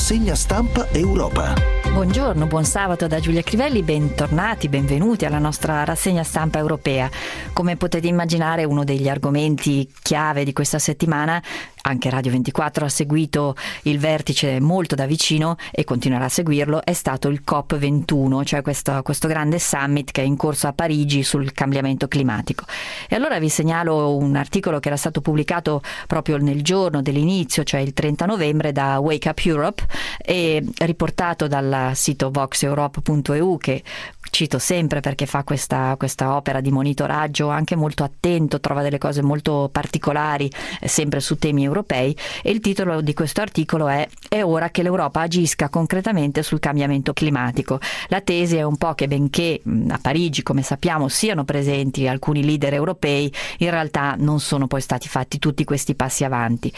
Rassegna stampa Europa. Buongiorno, buon sabato da Giulia Crivelli, bentornati, benvenuti alla nostra rassegna stampa europea. Come potete immaginare, uno degli argomenti chiave di questa settimana, anche Radio 24 ha seguito il vertice molto da vicino e continuerà a seguirlo, è stato il COP21, cioè questo grande summit che è in corso a Parigi sul cambiamento climatico. E allora vi segnalo un articolo che era stato pubblicato proprio nel giorno dell'inizio, cioè il 30 novembre, da Wake Up Europe e riportato dal sito voxeurope.eu, che cito sempre perché fa questa opera di monitoraggio anche molto attento, trova delle cose molto particolari sempre su temi europei, e il titolo di questo articolo è ora che l'Europa agisca concretamente sul cambiamento climatico. La tesi è un po' che benché a Parigi, come sappiamo, siano presenti alcuni leader europei, in realtà non sono poi stati fatti tutti questi passi avanti,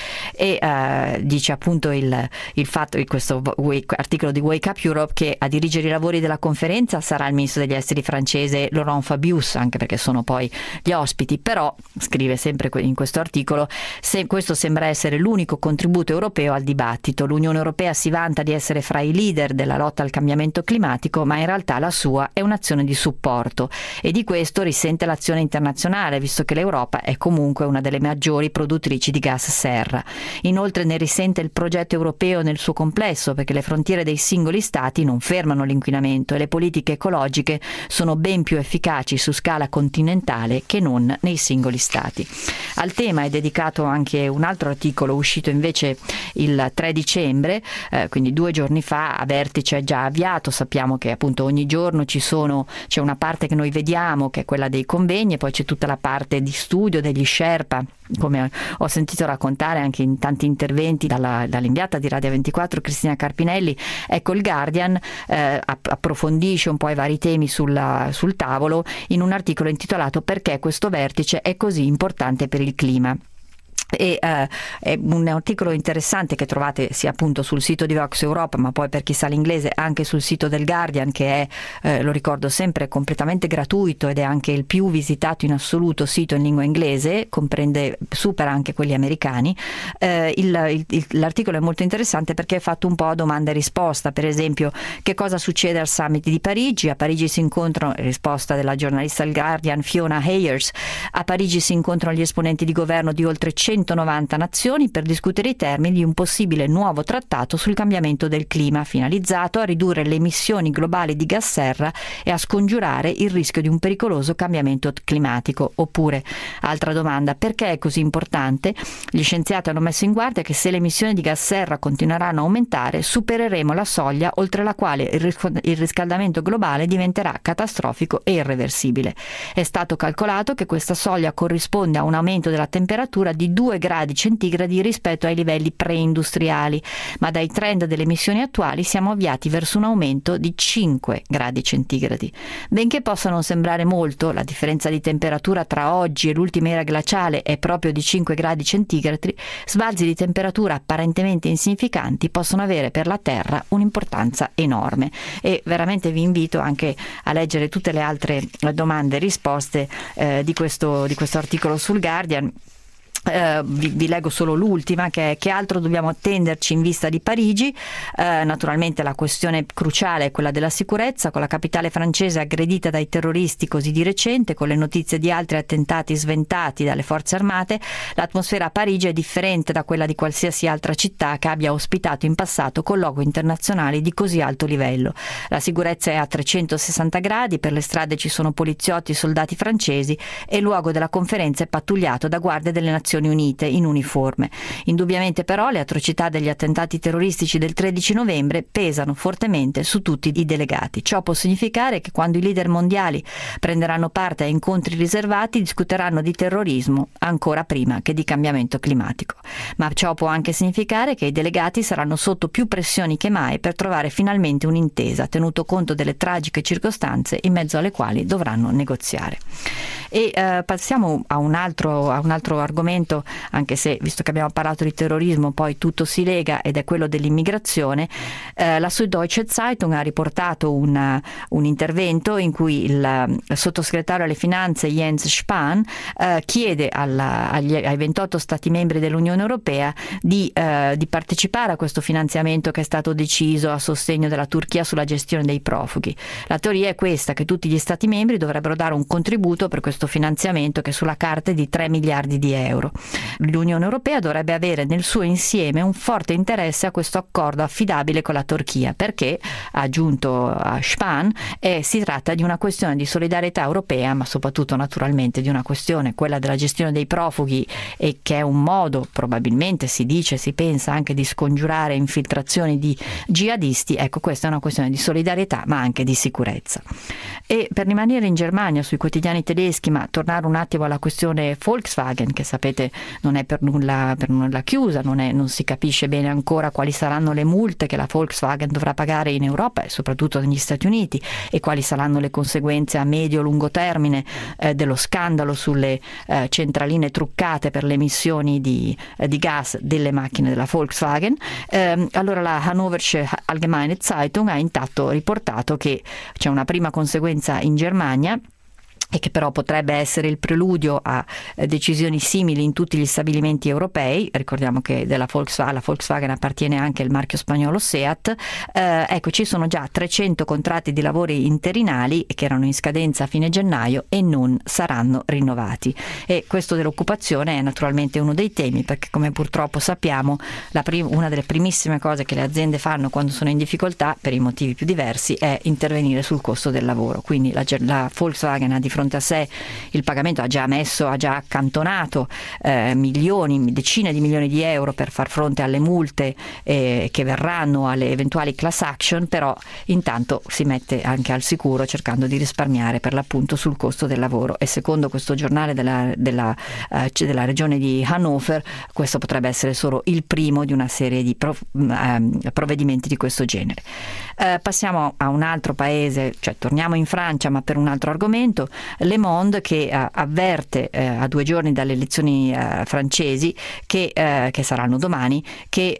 e dice appunto il fatto di questo articolo di Wake Up Europe che a dirigere i lavori della conferenza sarà il ministro degli esteri francese Laurent Fabius, anche perché sono poi gli ospiti, però scrive sempre in questo articolo: questo sembra essere l'unico contributo europeo al dibattito. L'Unione Europea si vanta di essere fra i leader della lotta al cambiamento climatico, ma in realtà la sua è un'azione di supporto, e di questo risente l'azione internazionale, visto che l'Europa è comunque una delle maggiori produttrici di gas serra. Inoltre ne risente il progetto europeo nel suo complesso, perché le frontiere dei singoli stati non fermano l'inquinamento e le politiche ecologiche sono ben più efficaci su scala continentale che non nei singoli stati. Al tema è dedicato anche un altro articolo uscito invece il 3 dicembre, quindi 2 giorni fa, a vertice è già avviato. Sappiamo che appunto ogni giorno c'è una parte che noi vediamo, che è quella dei convegni, e poi c'è tutta la parte di studio degli Sherpa, come ho sentito raccontare anche in tanti interventi dall'inviata di Radio 24 Cristina Carpinelli. Ecco, il Guardian approfondisce un po' i vari temi sul tavolo in un articolo intitolato "Perché questo vertice è così importante per il clima". E è un articolo interessante che trovate sia appunto sul sito di Vox Europa, ma poi, per chi sa l'inglese, anche sul sito del Guardian, che è, lo ricordo sempre, completamente gratuito ed è anche il più visitato in assoluto sito in lingua inglese, supera anche quelli americani. L'articolo è molto interessante perché è fatto un po' a domanda e risposta. Per esempio, che cosa succede al summit di Parigi? A Parigi si incontrano, risposta della giornalista del Guardian Fiona Hayers, a Parigi si incontrano gli esponenti di governo di oltre 190 nazioni per discutere i termini di un possibile nuovo trattato sul cambiamento del clima, finalizzato a ridurre le emissioni globali di gas serra e a scongiurare il rischio di un pericoloso cambiamento climatico. Oppure, altra domanda: perché è così importante? Gli scienziati hanno messo in guardia che se le emissioni di gas serra continueranno a aumentare, supereremo la soglia oltre la quale il riscaldamento globale diventerà catastrofico e irreversibile. È stato calcolato che questa soglia corrisponde a un aumento della temperatura di 2 gradi centigradi rispetto ai livelli preindustriali, ma dai trend delle emissioni attuali siamo avviati verso un aumento di 5 gradi centigradi. Benché possa non sembrare molto, la differenza di temperatura tra oggi e l'ultima era glaciale è proprio di 5 gradi centigradi, sbalzi di temperatura apparentemente insignificanti possono avere per la Terra un'importanza enorme. E veramente vi invito anche a leggere tutte le altre domande e risposte di questo articolo sul Guardian. Vi leggo solo l'ultima, che altro dobbiamo attenderci in vista di Parigi. Naturalmente la questione cruciale è quella della sicurezza, con la capitale francese aggredita dai terroristi così di recente, con le notizie di altri attentati sventati dalle forze armate. L'atmosfera a Parigi è differente da quella di qualsiasi altra città che abbia ospitato in passato colloqui internazionali di così alto livello. La sicurezza è a 360 gradi, per le strade ci sono poliziotti e soldati francesi e il luogo della conferenza è pattugliato da guardie delle Nazioni Unite in uniforme. Indubbiamente però le atrocità degli attentati terroristici del 13 novembre pesano fortemente su tutti i delegati. Ciò può significare che quando i leader mondiali prenderanno parte a incontri riservati discuteranno di terrorismo ancora prima che di cambiamento climatico. Ma ciò può anche significare che i delegati saranno sotto più pressioni che mai per trovare finalmente un'intesa, tenuto conto delle tragiche circostanze in mezzo alle quali dovranno negoziare. E passiamo a un altro argomento argomento, anche se visto che abbiamo parlato di terrorismo poi tutto si lega, ed è quello dell'immigrazione. La Süddeutsche Zeitung ha riportato un intervento in cui il sottosegretario alle finanze Jens Spahn chiede ai 28 Stati membri dell'Unione Europea di partecipare a questo finanziamento che è stato deciso a sostegno della Turchia sulla gestione dei profughi. La teoria è questa, che tutti gli Stati membri dovrebbero dare un contributo per questo finanziamento che sulla carta è di 3 miliardi di euro. L'Unione Europea dovrebbe avere nel suo insieme un forte interesse a questo accordo affidabile con la Turchia, perché, ha aggiunto a Spahn, si tratta di una questione di solidarietà europea, ma soprattutto naturalmente di una questione, quella della gestione dei profughi, e che è un modo, probabilmente si dice, si pensa anche di scongiurare infiltrazioni di jihadisti. Ecco, questa è una questione di solidarietà ma anche di sicurezza. E per rimanere in Germania, sui quotidiani tedeschi, ma tornare un attimo alla questione Volkswagen, che sapete non è per nulla chiusa, non si capisce bene ancora quali saranno le multe che la Volkswagen dovrà pagare in Europa e soprattutto negli Stati Uniti, e quali saranno le conseguenze a medio-lungo termine dello scandalo sulle centraline truccate per le emissioni di gas delle macchine della Volkswagen. Allora la Hannoversche Allgemeine Zeitung ha intanto riportato che c'è una prima conseguenza in Germania, e che però potrebbe essere il preludio a decisioni simili in tutti gli stabilimenti europei. Ricordiamo che alla Volkswagen appartiene anche il marchio spagnolo Seat. Ecco, ci sono già 300 contratti di lavori interinali che erano in scadenza a fine gennaio e non saranno rinnovati. E questo dell'occupazione è naturalmente uno dei temi, perché come purtroppo sappiamo una delle primissime cose che le aziende fanno quando sono in difficoltà, per i motivi più diversi, è intervenire sul costo del lavoro. Quindi la Volkswagen ha di fronte a sé il pagamento, ha già accantonato decine di milioni di euro per far fronte alle multe che verranno, alle eventuali class action, però intanto si mette anche al sicuro cercando di risparmiare per l'appunto sul costo del lavoro. E secondo questo giornale della regione di Hannover, questo potrebbe essere solo il primo di una serie di provvedimenti di questo genere. Passiamo a un altro paese, cioè torniamo in Francia, ma per un altro argomento. Le Monde che avverte a 2 giorni dalle elezioni francesi che saranno domani, che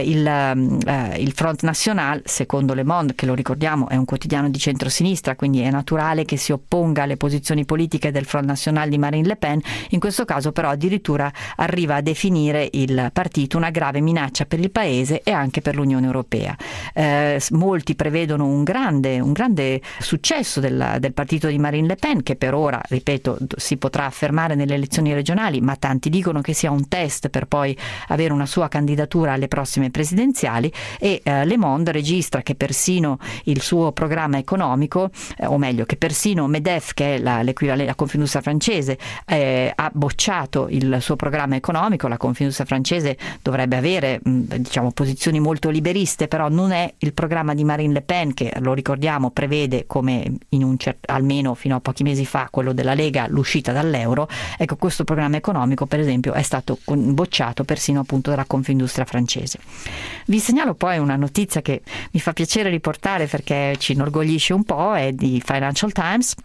il Front National, secondo Le Monde, che lo ricordiamo è un quotidiano di centrosinistra, quindi è naturale che si opponga alle posizioni politiche del Front National di Marine Le Pen, in questo caso però addirittura arriva a definire il partito una grave minaccia per il paese e anche per l'Unione Europea. Molti prevedono un grande successo del partito di Marine Le Pen, che per ora, ripeto, si potrà affermare nelle elezioni regionali, ma tanti dicono che sia un test per poi avere una sua candidatura alle prossime presidenziali. E Le Monde registra che persino il suo programma economico, o meglio che persino MEDEF, che è la Confindustria francese, ha bocciato il suo programma economico. La Confindustria francese dovrebbe avere posizioni molto liberiste, però non è il programma di Marine Le Pen, che lo ricordiamo prevede, come almeno fino a pochi mesi fa quello della Lega, l'uscita dall'euro. Ecco, questo programma economico per esempio è stato bocciato persino appunto dalla Confindustria francese. Vi segnalo poi una notizia che mi fa piacere riportare perché ci inorgoglisce un po', è di Financial Times.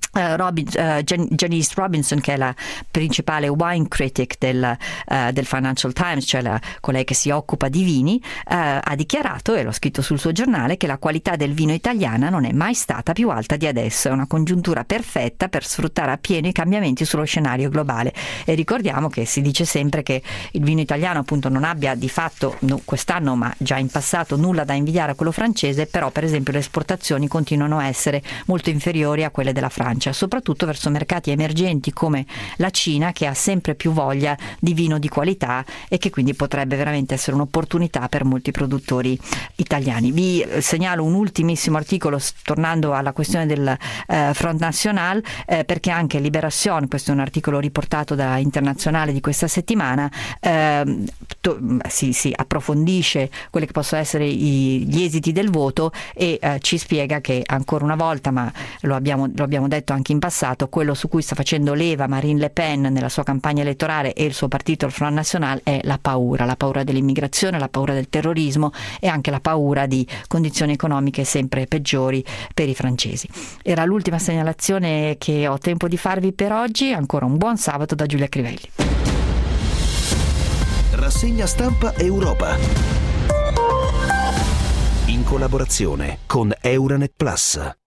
Janice Robinson, che è la principale wine critic del Financial Times, cioè colei che si occupa di vini, ha dichiarato, e l'ho scritto sul suo giornale, che la qualità del vino italiana non è mai stata più alta di adesso. È una congiuntura perfetta per sfruttare appieno i cambiamenti sullo scenario globale. E ricordiamo che si dice sempre che il vino italiano appunto non abbia di fatto quest'anno, ma già in passato, nulla da invidiare a quello francese, però per esempio le esportazioni continuano a essere molto inferiori a quelle della Francia, soprattutto verso mercati emergenti come la Cina, che ha sempre più voglia di vino di qualità e che quindi potrebbe veramente essere un'opportunità per molti produttori italiani. Vi segnalo un ultimissimo articolo, tornando alla questione del Front National, perché anche Libération, questo è un articolo riportato da Internazionale di questa settimana, si approfondisce quelli che possono essere gli esiti del voto e ci spiega che ancora una volta, ma lo abbiamo detto anche in passato, quello su cui sta facendo leva Marine Le Pen nella sua campagna elettorale e il suo partito, il Front National, è la paura dell'immigrazione, la paura del terrorismo e anche la paura di condizioni economiche sempre peggiori per i francesi. Era l'ultima segnalazione che ho tempo di farvi per oggi. Ancora un buon sabato da Giulia Crivelli. Rassegna stampa Europa. In collaborazione con Euranet Plus.